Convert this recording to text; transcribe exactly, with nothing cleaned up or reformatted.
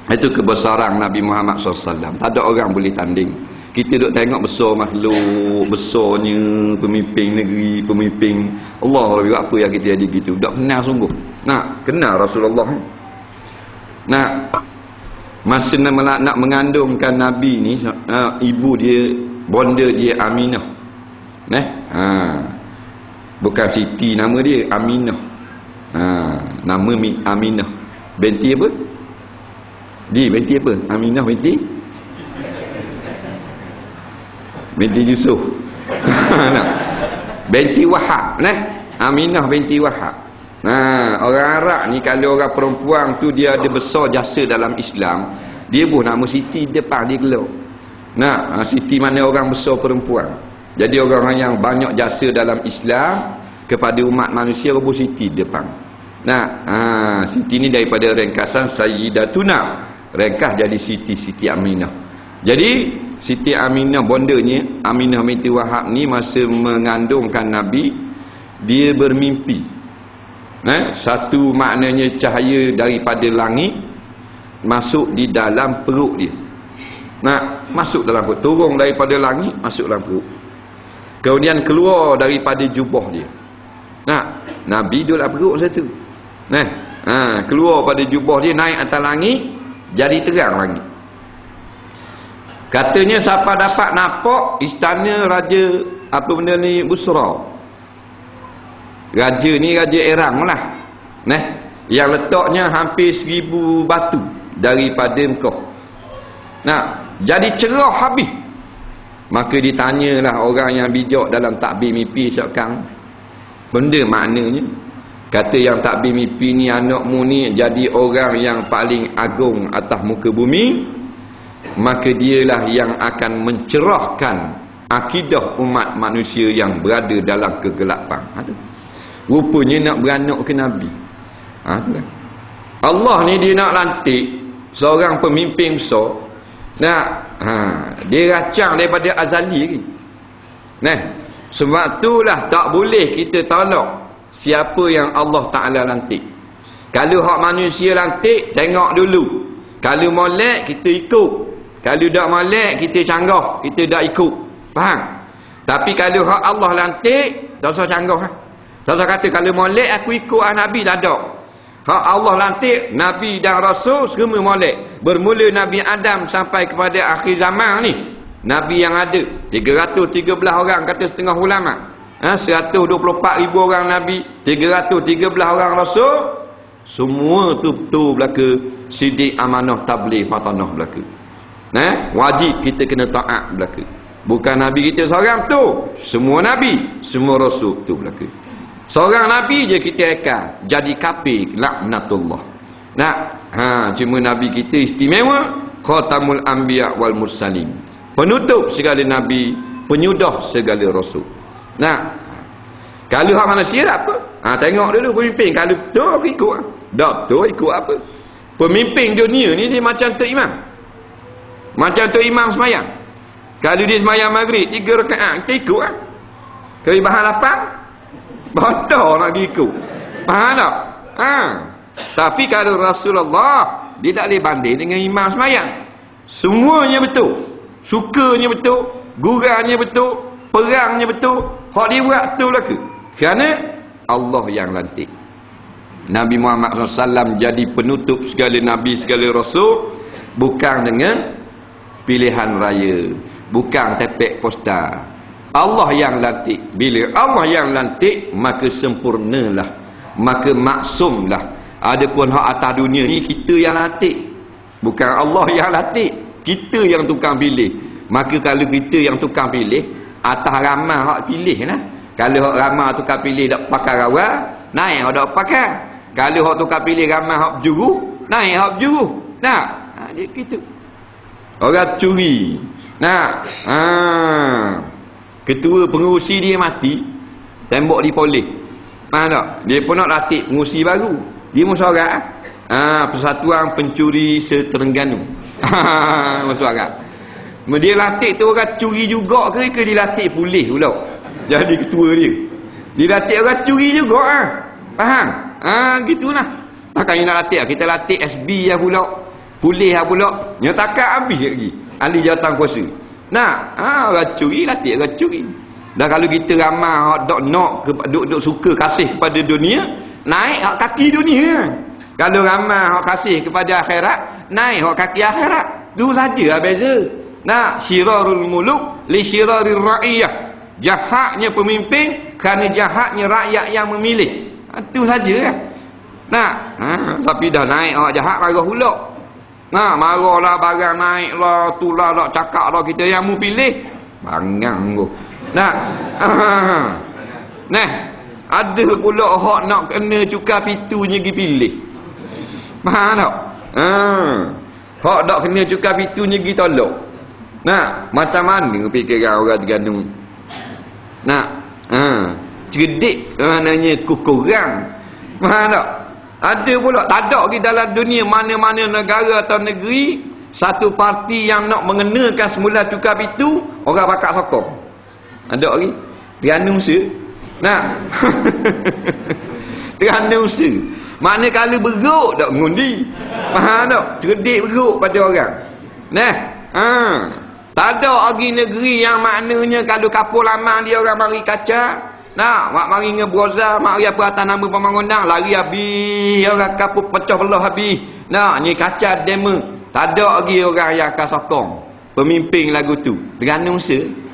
Itu kebesaran Nabi Muhammad sallallahu alaihi wasallam. Tak ada orang boleh tanding. Kita duk tengok besar makhluk, besarnya pemimpin negeri, pemimpin Allah, lebih apa yang kita jadi gitu. Tak kenal sungguh. Nak kenal Rasulullah. Nak masa nak, nak mengandungkan Nabi ni, uh, ibu dia, bonda dia Aminah. Nah, ha. Bukan Siti nama dia, Aminah. Ha, nama Aminah. Binti apa? Di binti apa? Aminah binti binti Yusuf. Binti Wahab, nah. Aminah binti Wahab. Nah, orang Arab ni kalau orang perempuan tu dia ada besar jasa dalam Islam, dia pun nama Siti depan dia gelap. Nah, Siti mana orang besar perempuan. Jadi orang yang banyak jasa dalam Islam kepada umat manusia pun Siti depan. Nah, ha, Siti ni daripada ringkasan Sayyidatuna, ringkas jadi Siti Siti Aminah. Jadi Siti Aminah bondanya Aminah binti Wahab ni masa mengandungkan Nabi, dia bermimpi. Nah, satu maknanya cahaya daripada langit masuk di dalam perut dia. Nah, masuk dalam perut, turun daripada langit masuk dalam perut. Kemudian keluar daripada jubah dia. Nah, Nabi duduk dalam perut satu. Nah, ha, keluar pada jubah dia, naik atas langit, jadi terang langit. Katanya siapa dapat nampak istana raja apa benda ni, Busra. Raja ni raja Iran lah. Nah, yang letaknya hampir seribu batu daripada Mekah. Nah, jadi cerah habis. Maka ditanyalah orang yang bijak dalam takbir mimpi sekarang, benda maknanya. Kata yang takbir mimpi ni, anakmu ni jadi orang yang paling agung atas muka bumi, maka dialah yang akan mencerahkan akidah umat manusia yang berada dalam kegelapan. Ha, tu. Rupanya nak beranak ke Nabi. Ha, tu kan. Allah ni dia nak lantik seorang pemimpin besar. Nah, ha, dia racang daripada azali lagi. Nah, sebab itulah tak boleh kita tolak siapa yang Allah Ta'ala lantik. Kalau hak manusia lantik, tengok dulu. Kalau molek, kita ikut. Kalau tak molek, kita canggah, kita tak ikut. Faham? Tapi kalau hak Allah lantik, tak usah canggah. Tak usah kata kalau molek aku ikut ah Nabi, tak ada. Hak Allah lantik, Nabi dan Rasul semua molek. Bermula Nabi Adam sampai kepada akhir zaman ni, Nabi yang ada tiga ratus tiga belas orang kata setengah ulama. Ha, seratus dua puluh empat ribu orang Nabi, tiga ratus tiga belas orang Rasul, semua tu betul belaka sidik, amanah, tabligh, matanah belaka. Nah, wajib kita kena taat belaka. Bukan Nabi kita seorang tu, semua Nabi, semua Rasul tu belaka. Seorang Nabi je kita ekal jadi kafir, laknatullah. Nah, ha, cuma Nabi kita istimewa, khatamul anbiya wal mursalin, penutup segala Nabi, penyudah segala Rasul. Nah, kalau hak manusia apa? Ha, tengok dulu pemimpin. Kalau betul aku ikut. Tak betul ikut apa? Pemimpin dunia ni dia macam Tok Imam. Macam Tok Imam semayang. Kalau dia semayang maghrib tiga rakaat, kita ikut lah. Kalau bahan lapan, bodoh nak ikut. Faham tak? Ha. Tapi kalau Rasulullah, dia tak boleh banding dengan imam semayang. Semuanya betul. Sukanya betul, guranya betul, perangnya betul. Hak dia buat betul lah ke? Kerana Allah yang lantik. Nabi Muhammad sallallahu alaihi wasallam jadi penutup segala Nabi, segala Rasul. Bukan dengan pilihan raya, bukan tepek posta. Allah yang lantik. Bila Allah yang lantik, maka sempurnalah, maka maksumlah. Adapun hak atas dunia ni kita yang lantik, bukan Allah yang lantik. Kita yang tukang pilih. Maka kalau kita yang tukang pilih, atas ramah hak pilih lah. Kalau hak ramah tukang pilih tak pakai rawal, naik hak tak pakai. Kalau hak tukang pilih ramah hak berjuru, naik hak berjuru. Nah, ha, dia gitu. Orang curi. Nah, ha, ketua pengurusi dia mati, tembok dipolis. Faham tak? Dia pun nak latih pengurusi baru. Dia musyawarah. Ah, Persatuan Pencuri Seterengganu. Ha, musyawarah. Dia latih tu orang curi juga ke ke dia latih polis pula. Jadi ketua dia. Dia latih orang curi juga ah. Faham? Ah, gitulah. Makanya nak latih, kita latih S B lah pula. Pulih lah pula. Nyatakan habis lagi. Ahli jawatan kuasa. Nah, ha, orang curi, latih orang curi. Dan kalau kita ramai hak dok nak ke dok dok suka kasih kepada dunia, naik hak kaki dunia. Kalau ramai hak kasih kepada akhirat, naik hak kaki akhirat. Tu saja beza. Nah, syirarul muluk li syirarir ra'iyah. Jahatnya pemimpin kerana jahatnya rakyat yang memilih. Ha, tu saja. Nah, ha, tapi dah naik hak jahat marah pula. Nah, marahlah barang naiklah, tulah dak cakaplah kita yang mu pilih. Bangang tu. Nah. Nah, ada pula hak nak kena cukai pitunya pergi pilih. Faham tak? Ha. Hak dak kena cukai pitunya pergi tolak. Nah, macam mana fikiran orang Terengganu? Nah, ha. Cerdik maknanya kurang. Faham tak? Ada pula, tak ada lagi dalam dunia mana-mana negara atau negeri satu parti yang nak mengenakan semula cukai pitu, orang bakal sokong. Ada lagi? Terengganu usaha. Nah. Terengganu usaha. Makna kalau beruk tak ngundi. Faham tak? Cerdik beruk pada orang. Nah, ha. Tak ada lagi negeri yang maknanya kalau kapur lama dia orang mari kaca. Nah, mak mari ngebroza, mari apa atas nama pembangunan, lari habis, orang kapur pecah belah habis. Nah, ni kaca demo. Tak ada lagi orang yang akan sokong pemimpin lagu tu. Terengganu usaha.